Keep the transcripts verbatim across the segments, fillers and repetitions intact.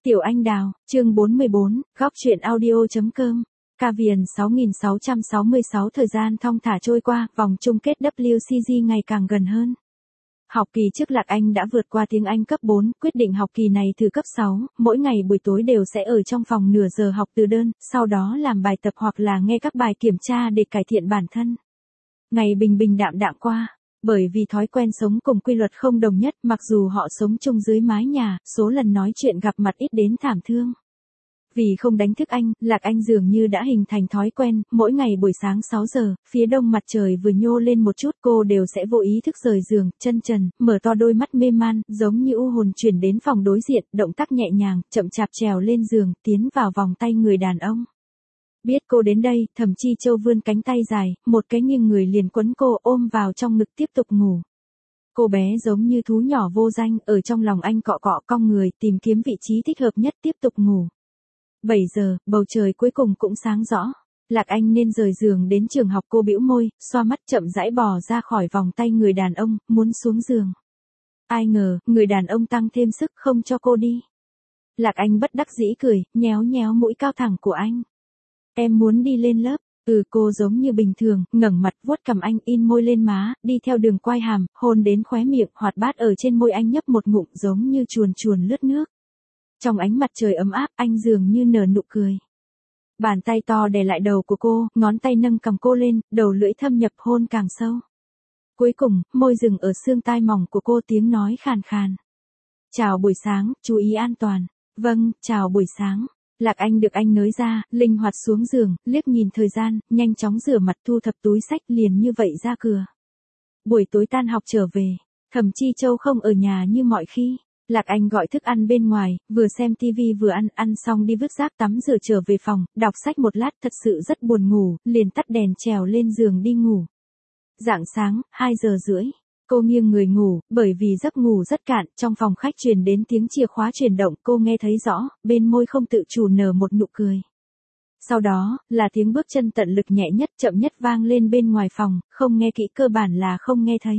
Tiểu Anh Đào, chương bốn mươi bốn, góc truyện audio.com. Cavian sáu nghìn sáu trăm sáu mươi sáu. Thời gian thong thả trôi qua, vòng chung kết W C G ngày càng gần hơn. Học kỳ trước Lạc Anh đã vượt qua tiếng Anh cấp bốn, quyết định học kỳ này thử cấp sáu, mỗi ngày buổi tối đều sẽ ở trong phòng nửa giờ học từ đơn, sau đó làm bài tập hoặc là nghe các bài kiểm tra để cải thiện bản thân. Ngày bình bình đạm đạm qua. Bởi vì thói quen sống cùng quy luật không đồng nhất, mặc dù họ sống chung dưới mái nhà, số lần nói chuyện gặp mặt ít đến thảm thương. Vì không đánh thức anh, Lạc Anh dường như đã hình thành thói quen, mỗi ngày buổi sáng sáu giờ, phía đông mặt trời vừa nhô lên một chút cô đều sẽ vô ý thức rời giường, chân trần, mở to đôi mắt mê man, giống như u hồn chuyển đến phòng đối diện, động tác nhẹ nhàng, chậm chạp trèo lên giường, tiến vào vòng tay người đàn ông. Biết cô đến đây, Thẩm Chi Châu vươn cánh tay dài, một cái nghiêng người liền quấn cô ôm vào trong ngực tiếp tục ngủ. Cô bé giống như thú nhỏ vô danh, ở trong lòng anh cọ cọ cong người, tìm kiếm vị trí thích hợp nhất tiếp tục ngủ. bảy giờ, bầu trời cuối cùng cũng sáng rõ. Lạc Anh nên rời giường đến trường học, cô bĩu môi, xoa mắt chậm rãi bò ra khỏi vòng tay người đàn ông, muốn xuống giường. Ai ngờ, người đàn ông tăng thêm sức không cho cô đi. Lạc Anh bất đắc dĩ cười, nhéo nhéo mũi cao thẳng của anh. Em muốn đi lên lớp. Ừ, cô giống như bình thường, ngẩng mặt vuốt cằm anh, in môi lên má, đi theo đường quai hàm, hôn đến khóe miệng, hoạt bát ở trên môi anh nhấp một ngụm giống như chuồn chuồn lướt nước. Trong ánh mặt trời ấm áp, anh dường như nở nụ cười. Bàn tay to đè lại đầu của cô, ngón tay nâng cầm cô lên, đầu lưỡi thâm nhập hôn càng sâu. Cuối cùng, môi dừng ở xương tai mỏng của cô, tiếng nói khàn khàn. Chào buổi sáng, chú ý an toàn. Vâng, chào buổi sáng. Lạc Anh được anh nới ra, linh hoạt xuống giường, liếc nhìn thời gian, nhanh chóng rửa mặt thu thập túi xách liền như vậy ra cửa. Buổi tối tan học trở về, Thẩm Chi Châu không ở nhà như mọi khi. Lạc Anh gọi thức ăn bên ngoài, vừa xem tivi vừa ăn, ăn xong đi vứt rác tắm rửa trở về phòng, đọc sách một lát thật sự rất buồn ngủ, liền tắt đèn trèo lên giường đi ngủ. Rạng sáng, hai giờ rưỡi. Cô nghiêng người ngủ, bởi vì giấc ngủ rất cạn, trong phòng khách truyền đến tiếng chìa khóa chuyển động, cô nghe thấy rõ, bên môi không tự chủ nở một nụ cười. Sau đó, là tiếng bước chân tận lực nhẹ nhất chậm nhất vang lên bên ngoài phòng, không nghe kỹ cơ bản là không nghe thấy.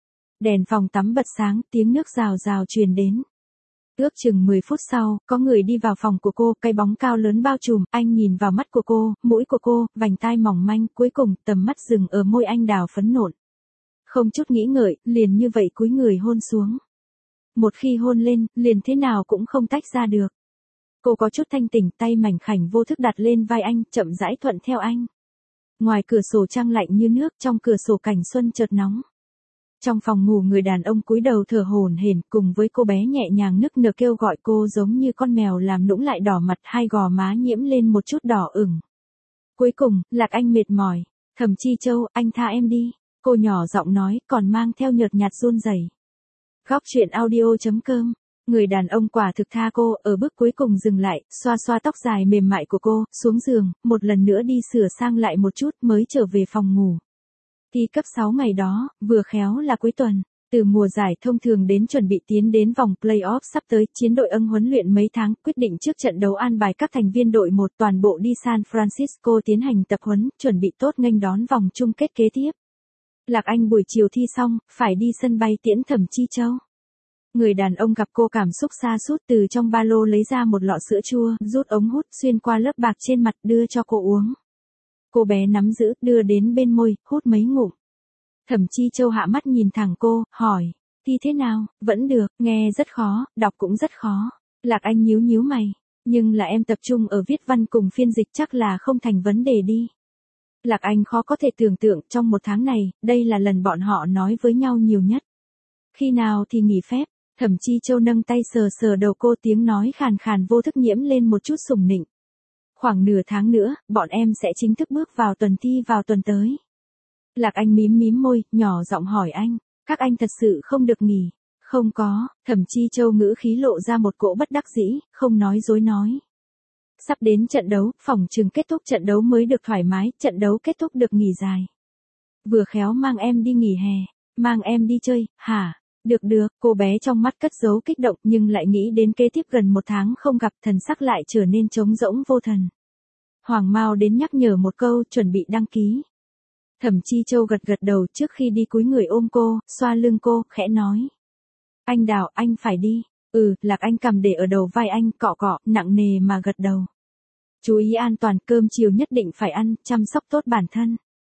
Đèn phòng tắm bật sáng, tiếng nước rào rào truyền đến. Ước chừng mười phút sau, có người đi vào phòng của cô, cái bóng cao lớn bao trùm, anh nhìn vào mắt của cô, mũi của cô, vành tai mỏng manh, cuối cùng, tầm mắt dừng ở môi anh đào phấn nộn. Không chút nghĩ ngợi, liền như vậy cúi người hôn xuống. Một khi hôn lên, liền thế nào cũng không tách ra được. Cô có chút thanh tỉnh, tay mảnh khảnh vô thức đặt lên vai anh, chậm rãi thuận theo anh. Ngoài cửa sổ trăng lạnh như nước, trong cửa sổ cảnh xuân chợt nóng. Trong phòng ngủ người đàn ông cúi đầu thở hổn hển, cùng với cô bé nhẹ nhàng nức nở kêu gọi cô giống như con mèo làm nũng lại đỏ mặt, hai gò má nhiễm lên một chút đỏ ửng. Cuối cùng, Lạc Anh mệt mỏi. Thẩm Chi Châu, anh tha em đi. Cô nhỏ giọng nói, còn mang theo nhợt nhạt run rẩy. Góc truyện audio.com. Người đàn ông quả thực tha cô, ở bước cuối cùng dừng lại, xoa xoa tóc dài mềm mại của cô, xuống giường, một lần nữa đi sửa sang lại một chút mới trở về phòng ngủ. Thi cấp sáu ngày đó, vừa khéo là cuối tuần. Từ mùa giải thông thường đến chuẩn bị tiến đến vòng play-off sắp tới, chiến đội âng huấn luyện mấy tháng, quyết định trước trận đấu an bài các thành viên đội một toàn bộ đi San Francisco tiến hành tập huấn, chuẩn bị tốt nghênh đón vòng chung kết kế tiếp. Lạc Anh buổi chiều thi xong, phải đi sân bay tiễn Thẩm Chi Châu. Người đàn ông gặp cô cảm xúc sa sút, từ trong ba lô lấy ra một lọ sữa chua, rút ống hút xuyên qua lớp bạc trên mặt đưa cho cô uống. Cô bé nắm giữ, đưa đến bên môi, hút mấy ngụm. Thẩm Chi Châu hạ mắt nhìn thẳng cô, hỏi, thi thế nào? Vẫn được, nghe rất khó, đọc cũng rất khó. Lạc Anh nhíu nhíu mày, nhưng là em tập trung ở viết văn cùng phiên dịch chắc là không thành vấn đề đi. Lạc Anh khó có thể tưởng tượng, trong một tháng này, đây là lần bọn họ nói với nhau nhiều nhất. Khi nào thì nghỉ phép? Thẩm Chi Châu nâng tay sờ sờ đầu cô, tiếng nói khàn khàn vô thức nhiễm lên một chút sủng nịnh. Khoảng nửa tháng nữa, bọn em sẽ chính thức bước vào tuần thi vào tuần tới. Lạc Anh mím mím môi, nhỏ giọng hỏi anh, các anh thật sự không được nghỉ? Không có, Thẩm Chi Châu ngữ khí lộ ra một cỗ bất đắc dĩ, không nói dối nói. Sắp đến trận đấu, phòng trường kết thúc trận đấu mới được thoải mái, trận đấu kết thúc được nghỉ dài. Vừa khéo mang em đi nghỉ hè, mang em đi chơi, hả? Được được, cô bé trong mắt cất giấu kích động nhưng lại nghĩ đến kế tiếp gần một tháng không gặp, thần sắc lại trở nên trống rỗng vô thần. Hoàng Mao đến nhắc nhở một câu, chuẩn bị đăng ký. Thẩm Chi Châu gật gật đầu trước khi đi cúi người ôm cô, xoa lưng cô, khẽ nói. Anh Đào, anh phải đi. Ừ, Lạc Anh cầm để ở đầu vai anh, cọ cọ, nặng nề mà gật đầu. Chú ý an toàn, cơm chiều nhất định phải ăn, chăm sóc tốt bản thân.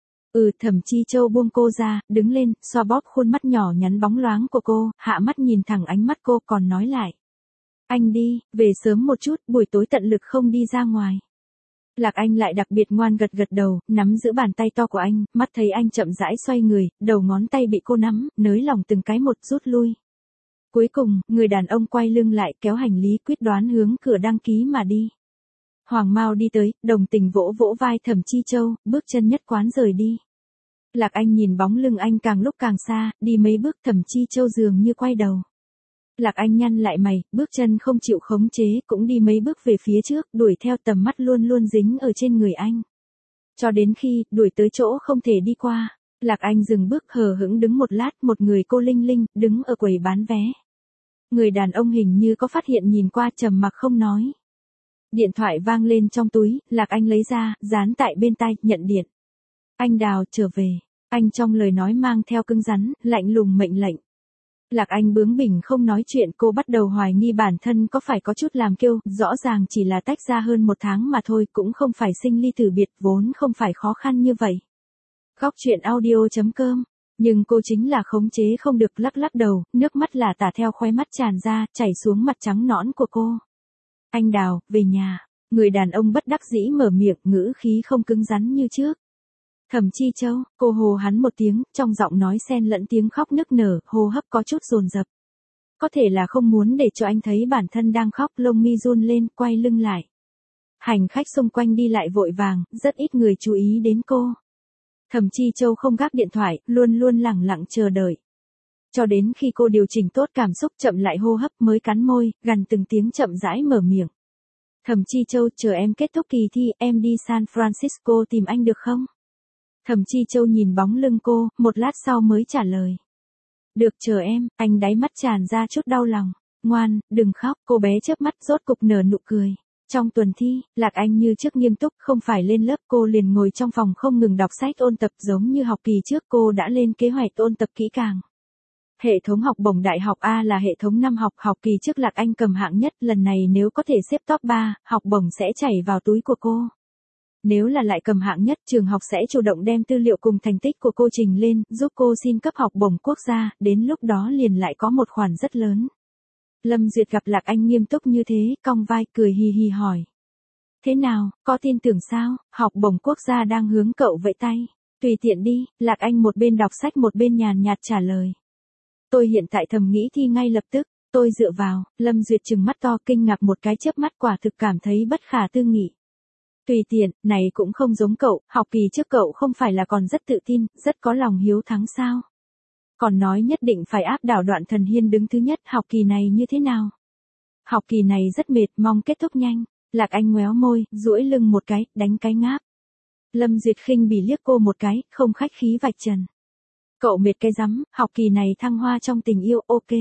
Ừ, Thẩm Chi Châu buông cô ra, đứng lên, xoa bóp khuôn mắt nhỏ nhắn bóng loáng của cô, hạ mắt nhìn thẳng ánh mắt cô còn nói lại. Anh đi, về sớm một chút, buổi tối tận lực không đi ra ngoài. Lạc Anh lại đặc biệt ngoan gật gật đầu, nắm giữ bàn tay to của anh, mắt thấy anh chậm rãi xoay người, đầu ngón tay bị cô nắm, nới lỏng từng cái một rút lui. Cuối cùng, người đàn ông quay lưng lại kéo hành lý quyết đoán hướng cửa đăng ký mà đi. Hoàng Mao đi tới, đồng tình vỗ vỗ vai Thẩm Chi Châu, bước chân nhất quán rời đi. Lạc Anh nhìn bóng lưng anh càng lúc càng xa, đi mấy bước Thẩm Chi Châu dường như quay đầu. Lạc Anh nhăn lại mày, bước chân không chịu khống chế, cũng đi mấy bước về phía trước, đuổi theo tầm mắt luôn luôn dính ở trên người anh. Cho đến khi, đuổi tới chỗ không thể đi qua, Lạc Anh dừng bước hờ hững đứng một lát, một người cô linh linh, đứng ở quầy bán vé. Người đàn ông hình như có phát hiện nhìn qua trầm mặc không nói. Điện thoại vang lên trong túi, Lạc Anh lấy ra, dán tại bên tai, nhận điện. Anh Đào, trở về. Anh trong lời nói mang theo cứng rắn, lạnh lùng mệnh lệnh. Lạc Anh bướng bỉnh không nói chuyện, cô bắt đầu hoài nghi bản thân có phải có chút làm kiêu, rõ ràng chỉ là tách ra hơn một tháng mà thôi, cũng không phải sinh ly tử biệt, vốn không phải khó khăn như vậy. Góc truyện audio chấm com. Nhưng cô chính là khống chế không được, lắc lắc đầu, nước mắt là tả theo khóe mắt tràn ra, chảy xuống mặt trắng nõn của cô. Anh Đào, về nhà. Người đàn ông bất đắc dĩ mở miệng, ngữ khí không cứng rắn như trước. Thẩm Chi Châu, cô hô hắn một tiếng, trong giọng nói xen lẫn tiếng khóc nức nở, hô hấp có chút dồn dập. Có thể là không muốn để cho anh thấy bản thân đang khóc, lông mi run lên, quay lưng lại. Hành khách xung quanh đi lại vội vàng, rất ít người chú ý đến cô. Thẩm Chi Châu không gác điện thoại, luôn luôn lẳng lặng chờ đợi. Cho đến khi cô điều chỉnh tốt cảm xúc, chậm lại hô hấp mới cắn môi, gằn từng tiếng chậm rãi mở miệng. Thẩm Chi Châu, chờ em kết thúc kỳ thi, em đi San Francisco tìm anh được không? Thẩm Chi Châu nhìn bóng lưng cô, một lát sau mới trả lời. Được, chờ em. Anh đáy mắt tràn ra chút đau lòng. Ngoan, đừng khóc, cô bé chớp mắt rốt cục nở nụ cười. Trong tuần thi, Lạc Anh như trước nghiêm túc, không phải lên lớp, cô liền ngồi trong phòng không ngừng đọc sách ôn tập, giống như học kỳ trước cô đã lên kế hoạch ôn tập kỹ càng. Hệ thống học bổng đại học A là hệ thống năm học, học kỳ trước Lạc Anh cầm hạng nhất, lần này nếu có thể xếp top ba, học bổng sẽ chảy vào túi của cô. Nếu là lại cầm hạng nhất, trường học sẽ chủ động đem tư liệu cùng thành tích của cô trình lên, giúp cô xin cấp học bổng quốc gia, đến lúc đó liền lại có một khoản rất lớn. Lâm Duyệt gặp Lạc Anh nghiêm túc như thế, cong vai, cười hì hì hỏi. Thế nào, có tin tưởng sao, học bổng quốc gia đang hướng cậu vẫy tay. Tùy tiện đi, Lạc Anh một bên đọc sách một bên nhàn nhạt trả lời. Tôi hiện tại thầm nghĩ thi ngay lập tức, tôi dựa vào, Lâm Duyệt trừng mắt to kinh ngạc một cái chớp mắt, quả thực cảm thấy bất khả tư nghị. Tùy tiện, này cũng không giống cậu, học kỳ trước cậu không phải là còn rất tự tin, rất có lòng hiếu thắng sao. Còn nói nhất định phải áp đảo Đoạn Thần Hiên đứng thứ nhất, học kỳ này như thế nào? Học kỳ này rất mệt, mong kết thúc nhanh. Lạc Anh ngoéo môi, duỗi lưng một cái, đánh cái ngáp. Lâm Duyệt khinh bỉ liếc cô một cái, không khách khí vạch trần. Cậu mệt cái rắm, học kỳ này thăng hoa trong tình yêu, ok.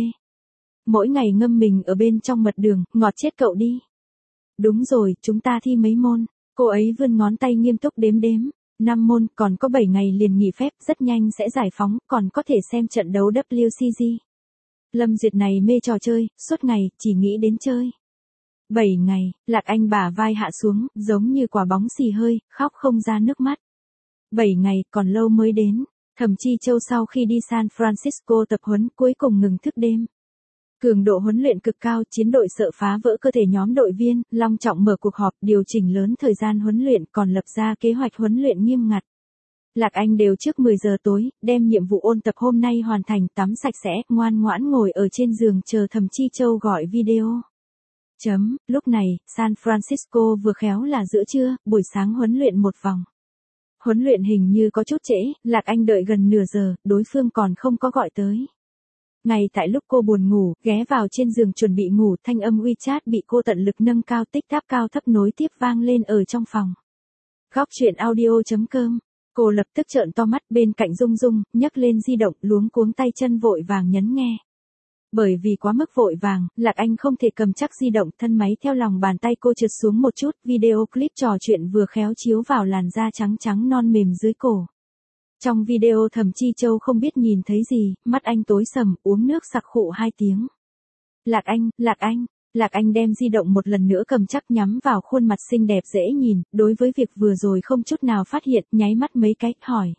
Mỗi ngày ngâm mình ở bên trong mật đường, ngọt chết cậu đi. Đúng rồi, chúng ta thi mấy môn? Cô ấy vươn ngón tay nghiêm túc đếm đếm. năm môn, còn có bảy ngày liền nghỉ phép, rất nhanh sẽ giải phóng, còn có thể xem trận đấu W C G. Lâm Duyệt này mê trò chơi, suốt ngày, chỉ nghĩ đến chơi. bảy ngày, Lạc Anh bả vai hạ xuống, giống như quả bóng xì hơi, khóc không ra nước mắt. bảy ngày, còn lâu mới đến. Thẩm Chi Châu sau khi đi San Francisco tập huấn, cuối cùng ngừng thức đêm. Cường độ huấn luyện cực cao, chiến đội sợ phá vỡ cơ thể nhóm đội viên, long trọng mở cuộc họp, điều chỉnh lớn thời gian huấn luyện, còn lập ra kế hoạch huấn luyện nghiêm ngặt. Lạc Anh đều trước mười giờ tối, đem nhiệm vụ ôn tập hôm nay hoàn thành, tắm sạch sẽ, ngoan ngoãn ngồi ở trên giường chờ Thẩm Chi Châu gọi video. Chấm, lúc này, San Francisco vừa khéo là giữa trưa, buổi sáng huấn luyện một vòng. Huấn luyện hình như có chút trễ, Lạc Anh đợi gần nửa giờ, đối phương còn không có gọi tới. Ngay tại lúc cô buồn ngủ, ghé vào trên giường chuẩn bị ngủ, thanh âm WeChat bị cô tận lực nâng cao, tích táp cao thấp nối tiếp vang lên ở trong phòng. Góc truyện audio chấm com. Cô lập tức trợn to mắt, bên cạnh Dung Dung, nhấc lên di động, luống cuống tay chân vội vàng nhấn nghe. Bởi vì quá mức vội vàng, Lạc Anh không thể cầm chắc di động, thân máy theo lòng bàn tay cô trượt xuống một chút, video clip trò chuyện vừa khéo chiếu vào làn da trắng trắng non mềm dưới cổ. Trong video Thẩm Chi Châu không biết nhìn thấy gì, mắt anh tối sầm, uống nước sặc khụ hai tiếng. Lạc Anh, Lạc Anh. Lạc Anh đem di động một lần nữa cầm chắc nhắm vào khuôn mặt xinh đẹp dễ nhìn, đối với việc vừa rồi không chút nào phát hiện, nháy mắt mấy cái, hỏi.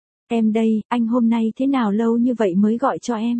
Em đây, anh hôm nay thế nào lâu như vậy mới gọi cho em?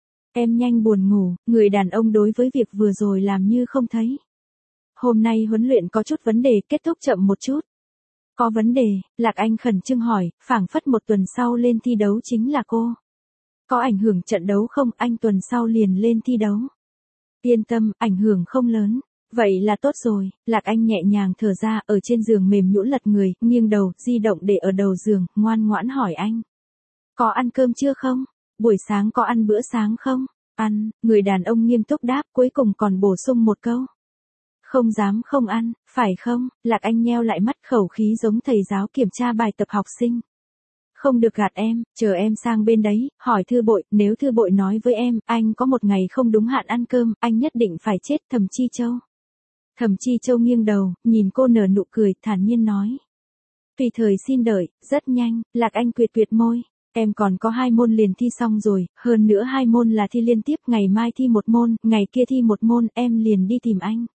Em nhanh buồn ngủ, người đàn ông đối với việc vừa rồi làm như không thấy. Hôm nay huấn luyện có chút vấn đề, kết thúc chậm một chút. Có vấn đề, Lạc Anh khẩn trương hỏi, phảng phất một tuần sau lên thi đấu chính là cô. Có ảnh hưởng trận đấu không, anh tuần sau liền lên thi đấu. Yên tâm, ảnh hưởng không lớn. Vậy là tốt rồi, Lạc Anh nhẹ nhàng thở ra, ở trên giường mềm nhũn lật người, nghiêng đầu, di động để ở đầu giường, ngoan ngoãn hỏi anh. Có ăn cơm chưa không? Buổi sáng có ăn bữa sáng không? Ăn, người đàn ông nghiêm túc đáp, cuối cùng còn bổ sung một câu. Không dám không ăn, phải không? Lạc Anh nheo lại mắt, khẩu khí giống thầy giáo kiểm tra bài tập học sinh. Không được gạt em, chờ em sang bên đấy, hỏi Thư Bội, nếu Thư Bội nói với em, anh có một ngày không đúng hạn ăn cơm, anh nhất định phải chết. Thẩm Chi Châu. Thẩm Chi Châu nghiêng đầu, nhìn cô nở nụ cười, thản nhiên nói. Tùy thời xin đợi, rất nhanh, Lạc Anh quyệt quyệt môi. Em còn có hai môn liền thi xong rồi, hơn nữa hai môn là thi liên tiếp, ngày mai thi một môn, ngày kia thi một môn, em liền đi tìm anh.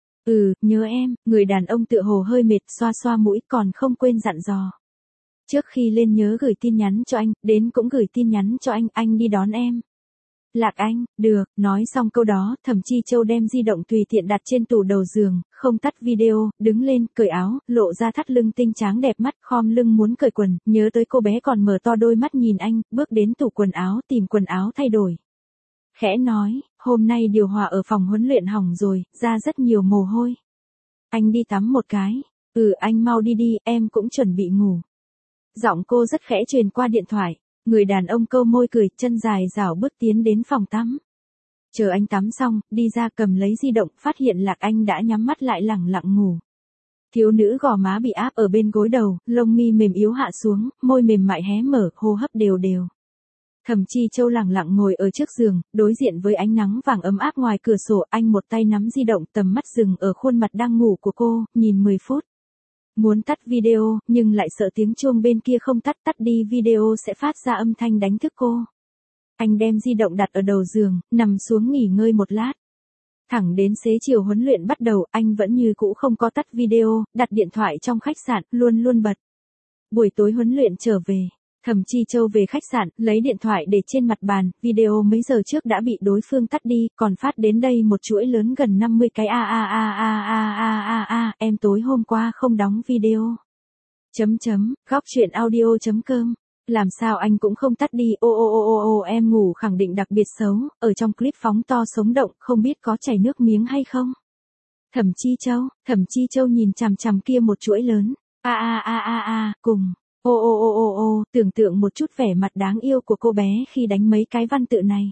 Ừ, nhớ em, người đàn ông tựa hồ hơi mệt, xoa xoa mũi, còn không quên dặn dò. Trước khi lên nhớ gửi tin nhắn cho anh, đến cũng gửi tin nhắn cho anh, anh đi đón em. Lạc Anh, được, nói xong câu đó, Thẩm Chi Châu đem di động tùy tiện đặt trên tủ đầu giường, không tắt video, đứng lên, cởi áo, lộ ra thắt lưng tinh tráng đẹp mắt, khom lưng muốn cởi quần, nhớ tới cô bé còn mở to đôi mắt nhìn anh, bước đến tủ quần áo tìm quần áo thay đổi. Khẽ nói, hôm nay điều hòa ở phòng huấn luyện hỏng rồi, ra rất nhiều mồ hôi. Anh đi tắm một cái. Ừ, anh mau đi đi, em cũng chuẩn bị ngủ. Giọng cô rất khẽ truyền qua điện thoại. Người đàn ông câu môi cười, chân dài rảo bước tiến đến phòng tắm. Chờ anh tắm xong, đi ra cầm lấy di động, phát hiện Lạc Anh đã nhắm mắt lại lẳng lặng ngủ. Thiếu nữ gò má bị áp ở bên gối đầu, lông mi mềm yếu hạ xuống, môi mềm mại hé mở, hô hấp đều đều. Thẩm Chi Châu lẳng lặng ngồi ở trước giường, đối diện với ánh nắng vàng ấm áp ngoài cửa sổ, anh một tay nắm di động, tầm mắt dừng ở khuôn mặt đang ngủ của cô, nhìn mười phút. Muốn tắt video, nhưng lại sợ tiếng chuông bên kia không tắt, tắt đi video sẽ phát ra âm thanh đánh thức cô. Anh đem di động đặt ở đầu giường, nằm xuống nghỉ ngơi một lát. Thẳng đến xế chiều huấn luyện bắt đầu, anh vẫn như cũ không có tắt video, đặt điện thoại trong khách sạn, luôn luôn bật. Buổi tối huấn luyện trở về. Thẩm Chi Châu về khách sạn, lấy điện thoại để trên mặt bàn, video mấy giờ trước đã bị đối phương tắt đi, còn phát đến đây một chuỗi lớn gần năm mươi cái a a a a a a a a, em tối hôm qua không đóng video. Chấm chấm, góc truyện audio chấm com. Làm sao anh cũng không tắt đi, ô ô ô ô ô em ngủ khẳng định đặc biệt xấu, ở trong clip phóng to sống động, không biết có chảy nước miếng hay không. Thẩm Chi Châu, Thẩm Chi Châu nhìn chằm chằm kia một chuỗi lớn, a a a a a, cùng. Ô ô ô ô ô, tưởng tượng một chút vẻ mặt đáng yêu của cô bé khi đánh mấy cái văn tự này.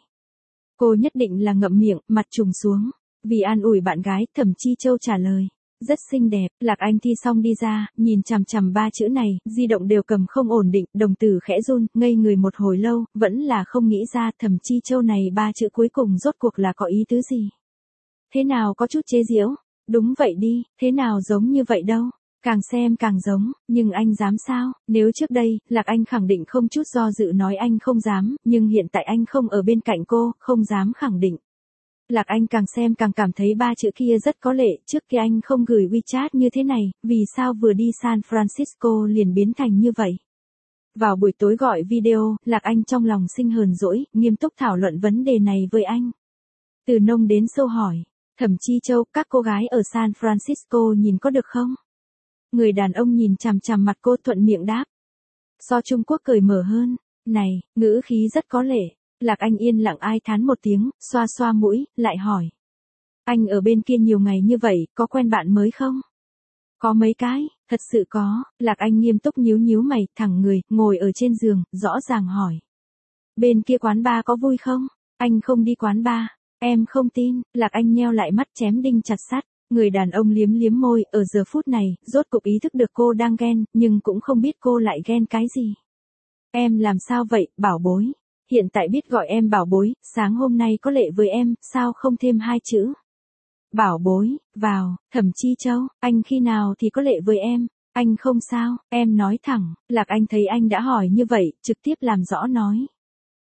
Cô nhất định là ngậm miệng, mặt trùng xuống. Vì an ủi bạn gái, Thẩm Chi Châu trả lời. Rất xinh đẹp, Lạc Anh thi xong đi ra, nhìn chằm chằm ba chữ này, di động đều cầm không ổn định, đồng tử khẽ run, ngây người một hồi lâu, vẫn là không nghĩ ra Thẩm Chi Châu này ba chữ cuối cùng rốt cuộc là có ý tứ gì. Thế nào có chút chế giễu? Đúng vậy đi, thế nào giống như vậy đâu? Càng xem càng giống, nhưng anh dám sao? Nếu trước đây, Lạc Anh khẳng định không chút do dự nói anh không dám, nhưng hiện tại anh không ở bên cạnh cô, không dám khẳng định. Lạc Anh càng xem càng cảm thấy ba chữ kia rất có lệ, trước kia anh không gửi WeChat như thế này, vì sao vừa đi San Francisco liền biến thành như vậy? Vào buổi tối gọi video, Lạc Anh trong lòng sinh hờn dỗi, nghiêm túc thảo luận vấn đề này với anh. Từ nông đến sâu hỏi, Thẩm Chi Châu, các cô gái ở San Francisco nhìn có được không? Người đàn ông nhìn chằm chằm mặt cô, thuận miệng đáp. So Trung Quốc cởi mở hơn, này, ngữ khí rất có lệ. Lạc Anh yên lặng ai thán một tiếng, xoa xoa mũi, lại hỏi. Anh ở bên kia nhiều ngày như vậy, có quen bạn mới không? Có mấy cái, thật sự có. Lạc Anh nghiêm túc nhíu nhíu mày, thẳng người, ngồi ở trên giường, rõ ràng hỏi. Bên kia quán bar có vui không? Anh không đi quán bar. Em không tin. Lạc Anh nheo lại mắt, chém đinh chặt sắt. Người đàn ông liếm liếm môi, ở giờ phút này, rốt cục ý thức được cô đang ghen, nhưng cũng không biết cô lại ghen cái gì. Em làm sao vậy, bảo bối? Hiện tại biết gọi em bảo bối, sáng hôm nay có lệ với em, sao không thêm hai chữ? Bảo bối, vào, Thẩm Chi Châu, anh khi nào thì có lệ với em? Anh không sao, em nói thẳng. Lạc Anh thấy anh đã hỏi như vậy, trực tiếp làm rõ nói.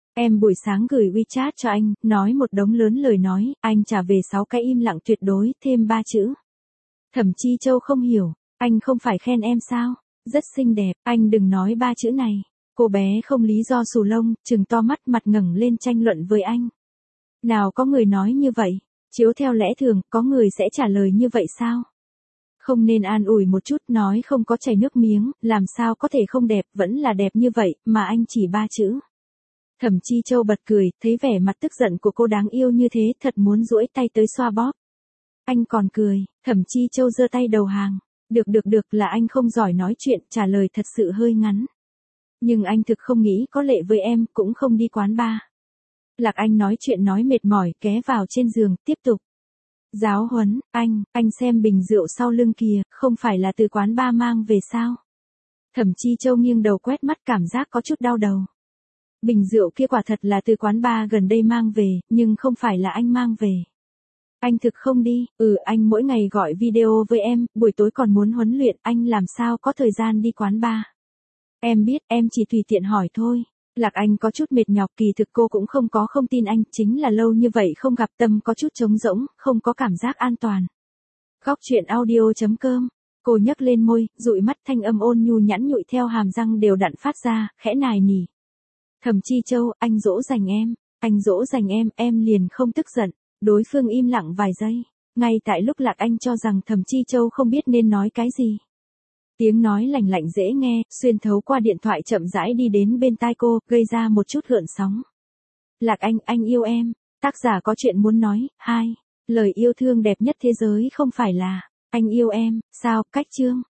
Em buổi sáng gửi WeChat cho anh, nói một đống lớn lời nói, anh trả về sáu cái im lặng tuyệt đối, thêm ba chữ. Thẩm Chi Châu không hiểu, anh không phải khen em sao? Rất xinh đẹp, anh đừng nói ba chữ này. Cô bé không lý do xù lông, trừng to mắt mặt ngẩng lên tranh luận với anh. Nào có người nói như vậy, chiếu theo lẽ thường, có người sẽ trả lời như vậy sao? Không nên an ủi một chút, nói không có chảy nước miếng, làm sao có thể không đẹp, vẫn là đẹp như vậy, mà anh chỉ ba chữ. Thẩm Chi Châu bật cười, thấy vẻ mặt tức giận của cô đáng yêu như thế, thật muốn duỗi tay tới xoa bóp. Anh còn cười, Thẩm Chi Châu giơ tay đầu hàng. Được được được, là anh không giỏi nói chuyện, trả lời thật sự hơi ngắn. Nhưng anh thực không nghĩ có lệ với em, cũng không đi quán bar. Lạc Anh nói chuyện nói mệt mỏi, ghé vào trên giường, tiếp tục. Giáo huấn, anh, anh xem bình rượu sau lưng kìa, không phải là từ quán bar mang về sao? Thẩm Chi Châu nghiêng đầu quét mắt, cảm giác có chút đau đầu. Bình rượu kia quả thật là từ quán bar gần đây mang về, nhưng không phải là anh mang về. Anh thực không đi, ừ anh mỗi ngày gọi video với em, buổi tối còn muốn huấn luyện, anh làm sao có thời gian đi quán bar. Em biết, em chỉ tùy tiện hỏi thôi. Lạc Anh có chút mệt nhọc, kỳ thực cô cũng không có không tin anh, chính là lâu như vậy không gặp, tâm có chút trống rỗng, không có cảm giác an toàn. Góc truyện audio chấm com. Cô nhấc lên môi, dụi mắt, thanh âm ôn nhu nhẵn nhụi theo hàm răng đều đặn phát ra, khẽ nài nỉ. Thẩm Chi Châu, anh dỗ dành em, anh dỗ dành em, em liền không tức giận. Đối phương im lặng vài giây, ngay tại lúc Lạc Anh cho rằng Thẩm Chi Châu không biết nên nói cái gì. Tiếng nói lành lạnh dễ nghe, xuyên thấu qua điện thoại chậm rãi đi đến bên tai cô, gây ra một chút gợn sóng. Lạc Anh, anh yêu em, tác giả có chuyện muốn nói, hai, lời yêu thương đẹp nhất thế giới không phải là, anh yêu em, sao, cách chương.